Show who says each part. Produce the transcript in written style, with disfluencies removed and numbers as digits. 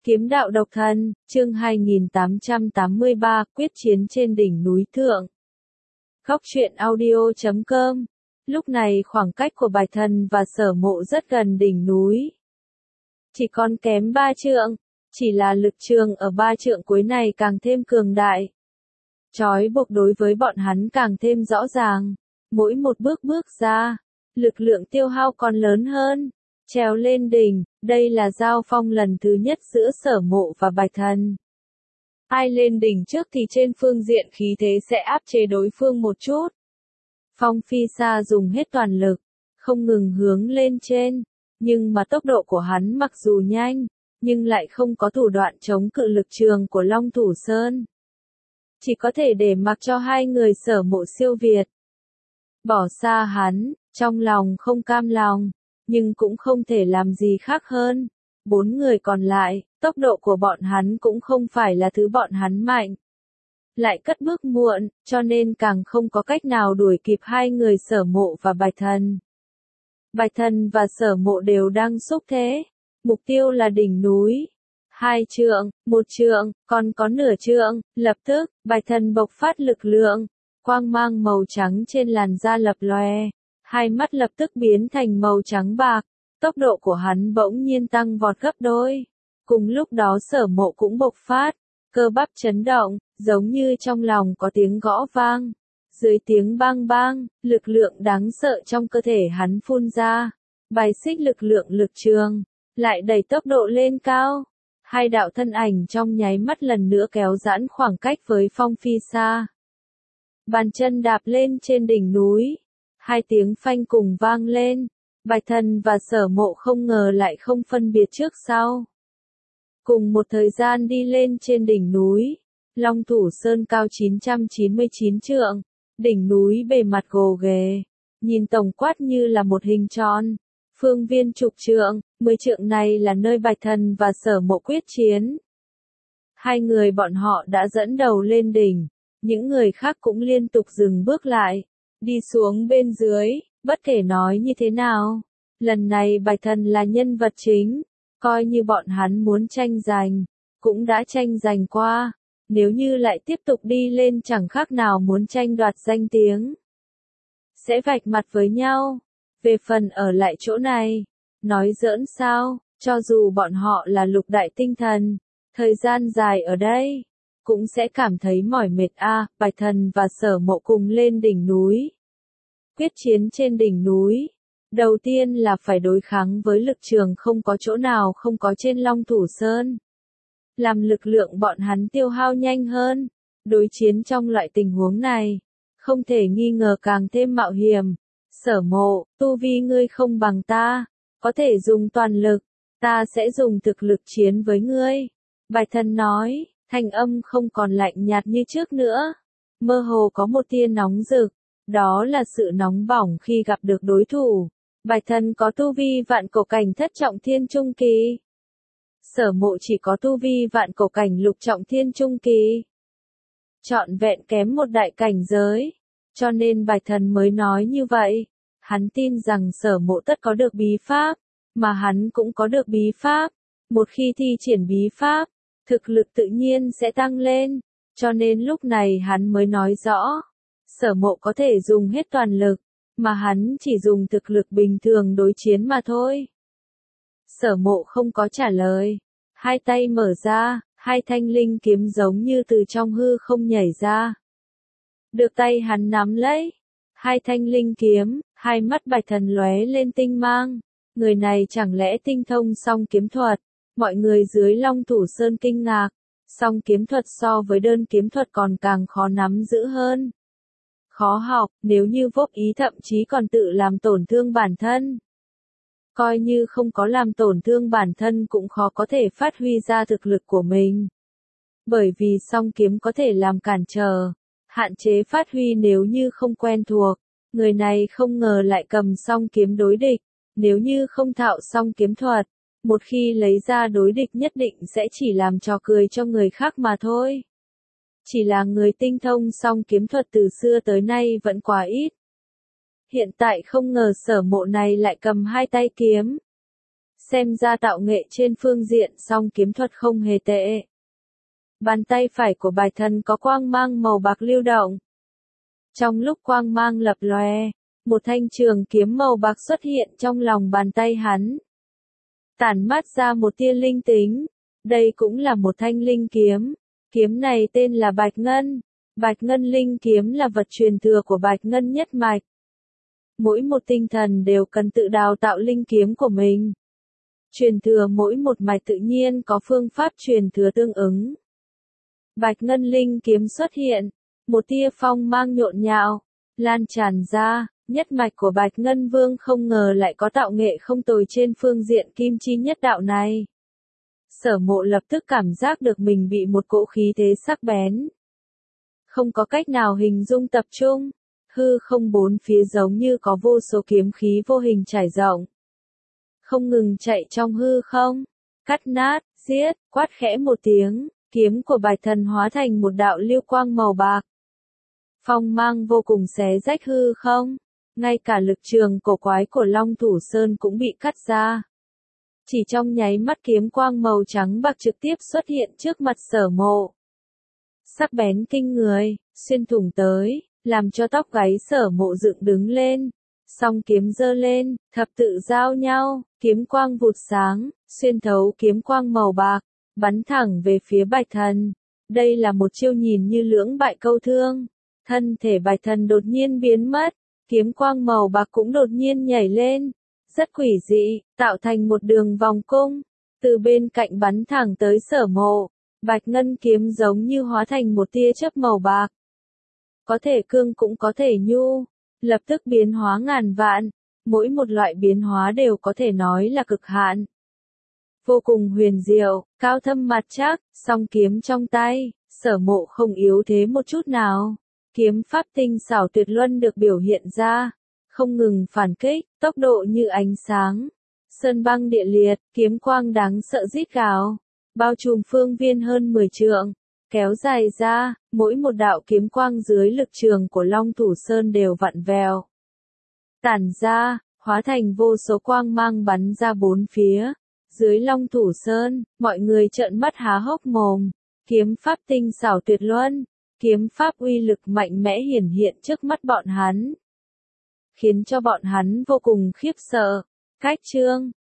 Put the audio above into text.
Speaker 1: Kiếm đạo độc thân, chương 2883, quyết chiến trên đỉnh núi thượng. Góc truyện audio.com. Lúc này khoảng cách của Bạch Thần và Sở Mộ rất gần đỉnh núi. Chỉ còn kém 3 trượng, chỉ là lực trường ở 3 trượng cuối này càng thêm cường đại. Trói buộc đối với bọn hắn càng thêm rõ ràng. Mỗi một bước ra, lực lượng tiêu hao còn lớn hơn. Trèo lên đỉnh, đây là giao phong lần thứ nhất giữa Sở Mộ và Bạch Thần. Ai lên đỉnh trước thì trên phương diện khí thế sẽ áp chế đối phương một chút. Phong Phi Sa dùng hết toàn lực, không ngừng hướng lên trên, nhưng mà tốc độ của hắn mặc dù nhanh, nhưng lại không có thủ đoạn chống cự lực trường của Long Thủ Sơn. Chỉ có thể để mặc cho hai người Sở Mộ siêu việt. Bỏ xa hắn, trong lòng không cam lòng, nhưng cũng không thể làm gì khác hơn. 4 người còn lại, tốc độ của bọn hắn cũng không phải là thứ bọn hắn mạnh. Lại cất bước muộn, cho nên càng không có cách nào đuổi kịp hai người Sở Mộ và Bạch Thần. Bạch Thần và Sở Mộ đều đang xúc thế. Mục tiêu là đỉnh núi. 2 trượng, 1 trượng, còn có nửa trượng, lập tức, Bạch Thần bộc phát lực lượng. Quang mang màu trắng trên làn da lập lòe. Hai mắt lập tức biến thành màu trắng bạc, tốc độ của hắn bỗng nhiên tăng vọt gấp đôi. Cùng lúc đó Sở Mộ cũng bộc phát, cơ bắp chấn động, giống như trong lòng có tiếng gõ vang. Dưới tiếng bang bang, lực lượng đáng sợ trong cơ thể hắn phun ra, bài xích lực lượng lực trường, lại đẩy tốc độ lên cao. Hai đạo thân ảnh trong nháy mắt lần nữa kéo giãn khoảng cách với Phong Phi Sa. Bàn chân đạp lên trên đỉnh núi. 2 tiếng phanh cùng vang lên, Bạch Thần và Sở Mộ không ngờ lại không phân biệt trước sau. Cùng một thời gian đi lên trên đỉnh núi, Long Thủ Sơn cao 999 trượng, đỉnh núi bề mặt gồ ghề, nhìn tổng quát như là một hình tròn, phương viên chục trượng, 10 trượng này là nơi Bạch Thần và Sở Mộ quyết chiến. Hai người bọn họ đã dẫn đầu lên đỉnh, những người khác cũng liên tục dừng bước lại. Đi xuống bên dưới, bất kể nói như thế nào. Lần này Bạch Thần là nhân vật chính, coi như bọn hắn muốn tranh giành, cũng đã tranh giành qua. Nếu như lại tiếp tục đi lên chẳng khác nào muốn tranh đoạt danh tiếng. Sẽ vạch mặt với nhau. Về phần ở lại chỗ này, nói giỡn sao, cho dù bọn họ là lục đại tinh thần, thời gian dài ở đây, cũng sẽ cảm thấy mỏi mệt a. Bạch Thần và Sở Mộ cùng lên đỉnh núi. Quyết chiến trên đỉnh núi. Đầu tiên là phải đối kháng với lực trường không có chỗ nào không có trên Long Thủ Sơn. Làm lực lượng bọn hắn tiêu hao nhanh hơn. Đối chiến trong loại tình huống này, không thể nghi ngờ càng thêm mạo hiểm. Sở Mộ, tu vi ngươi không bằng ta, có thể dùng toàn lực, ta sẽ dùng thực lực chiến với ngươi. Bạch Thần nói, thanh âm không còn lạnh nhạt như trước nữa. Mơ hồ có một tia nóng rực. Đó là sự nóng bỏng khi gặp được đối thủ. Bạch Thần có tu vi vạn cổ cảnh thất trọng thiên trung kỳ. Sở Mộ chỉ có tu vi vạn cổ cảnh lục trọng thiên trung kỳ. Trọn vẹn kém một đại cảnh giới. Cho nên Bạch Thần mới nói như vậy. Hắn tin rằng Sở Mộ tất có được bí pháp, mà hắn cũng có được bí pháp. Một khi thi triển bí pháp, thực lực tự nhiên sẽ tăng lên. Cho nên lúc này hắn mới nói rõ. Sở Mộ có thể dùng hết toàn lực, mà hắn chỉ dùng thực lực bình thường đối chiến mà thôi. Sở Mộ không có trả lời. Hai tay mở ra, 2 thanh linh kiếm giống như từ trong hư không nhảy ra. Được tay hắn nắm lấy. 2 thanh linh kiếm, 2 mắt Bạch Thần lóe lên tinh mang. Người này chẳng lẽ tinh thông song kiếm thuật? Mọi người dưới Long Thủ Sơn kinh ngạc. Song kiếm thuật so với đơn kiếm thuật còn càng khó nắm giữ hơn. Khó học, nếu như vô ý thậm chí còn tự làm tổn thương bản thân. Coi như không có làm tổn thương bản thân cũng khó có thể phát huy ra thực lực của mình. Bởi vì song kiếm có thể làm cản trở, hạn chế phát huy nếu như không quen thuộc. Người này không ngờ lại cầm song kiếm đối địch. Nếu như không thạo song kiếm thuật, một khi lấy ra đối địch nhất định sẽ chỉ làm trò cười cho người khác mà thôi. Chỉ là người tinh thông song kiếm thuật từ xưa tới nay vẫn quá ít. Hiện tại không ngờ Sở Mộ này lại cầm 2 tay kiếm. Xem ra tạo nghệ trên phương diện song kiếm thuật không hề tệ. Bàn tay phải của Bạch Thần có quang mang màu bạc lưu động. Trong lúc quang mang lập lòe, một thanh trường kiếm màu bạc xuất hiện trong lòng bàn tay hắn. Tản mát ra một tia linh tính. Đây cũng là một thanh linh kiếm. Kiếm này tên là Bạch Ngân. Bạch Ngân linh kiếm là vật truyền thừa của Bạch Ngân nhất mạch. Mỗi một tinh thần đều cần tự đào tạo linh kiếm của mình. Truyền thừa mỗi một mạch tự nhiên có phương pháp truyền thừa tương ứng. Bạch Ngân linh kiếm xuất hiện, một tia phong mang nhộn nhạo, lan tràn ra, nhất mạch của Bạch Ngân Vương không ngờ lại có tạo nghệ không tồi trên phương diện kim chi nhất đạo này. Sở Mộ lập tức cảm giác được mình bị một cỗ khí thế sắc bén. Không có cách nào hình dung tập trung, hư không bốn phía giống như có vô số kiếm khí vô hình trải rộng. Không ngừng chạy trong hư không, cắt nát, giết, quát khẽ một tiếng, kiếm của Bạch Thần hóa thành một đạo lưu quang màu bạc. Phong mang vô cùng xé rách hư không, ngay cả lực trường cổ quái của Long Thủ Sơn cũng bị cắt ra. Chỉ trong nháy mắt kiếm quang màu trắng bạc trực tiếp xuất hiện trước mặt Sở Mộ. Sắc bén kinh người, xuyên thủng tới, làm cho tóc gáy Sở Mộ dựng đứng lên. Song kiếm giơ lên, thập tự giao nhau, kiếm quang vụt sáng, xuyên thấu kiếm quang màu bạc, bắn thẳng về phía Bạch Thần. Đây là một chiêu nhìn như lưỡng bại câu thương. Thân thể Bạch Thần đột nhiên biến mất, kiếm quang màu bạc cũng đột nhiên nhảy lên. Rất quỷ dị, tạo thành một đường vòng cung, từ bên cạnh bắn thẳng tới Sở Mộ. Bạch Ngân kiếm giống như hóa thành một tia chớp màu bạc. Có thể cương cũng có thể nhu, lập tức biến hóa ngàn vạn, mỗi một loại biến hóa đều có thể nói là cực hạn. Vô cùng huyền diệu, cao thâm mặt chắc, song kiếm trong tay, Sở Mộ không yếu thế một chút nào. Kiếm pháp tinh xảo tuyệt luân được biểu hiện ra, không ngừng phản kích, tốc độ như ánh sáng. Sơn băng địa liệt, kiếm quang đáng sợ rít gào, bao trùm phương viên hơn 10 trượng, kéo dài ra, mỗi một đạo kiếm quang dưới lực trường của Long Thủ Sơn đều vặn vẹo. Tản ra, hóa thành vô số quang mang bắn ra bốn phía. Dưới Long Thủ Sơn, mọi người trợn mắt há hốc mồm, kiếm pháp tinh xảo tuyệt luân, kiếm pháp uy lực mạnh mẽ hiển hiện trước mắt bọn hắn. Khiến cho bọn hắn vô cùng khiếp sợ. Cách chương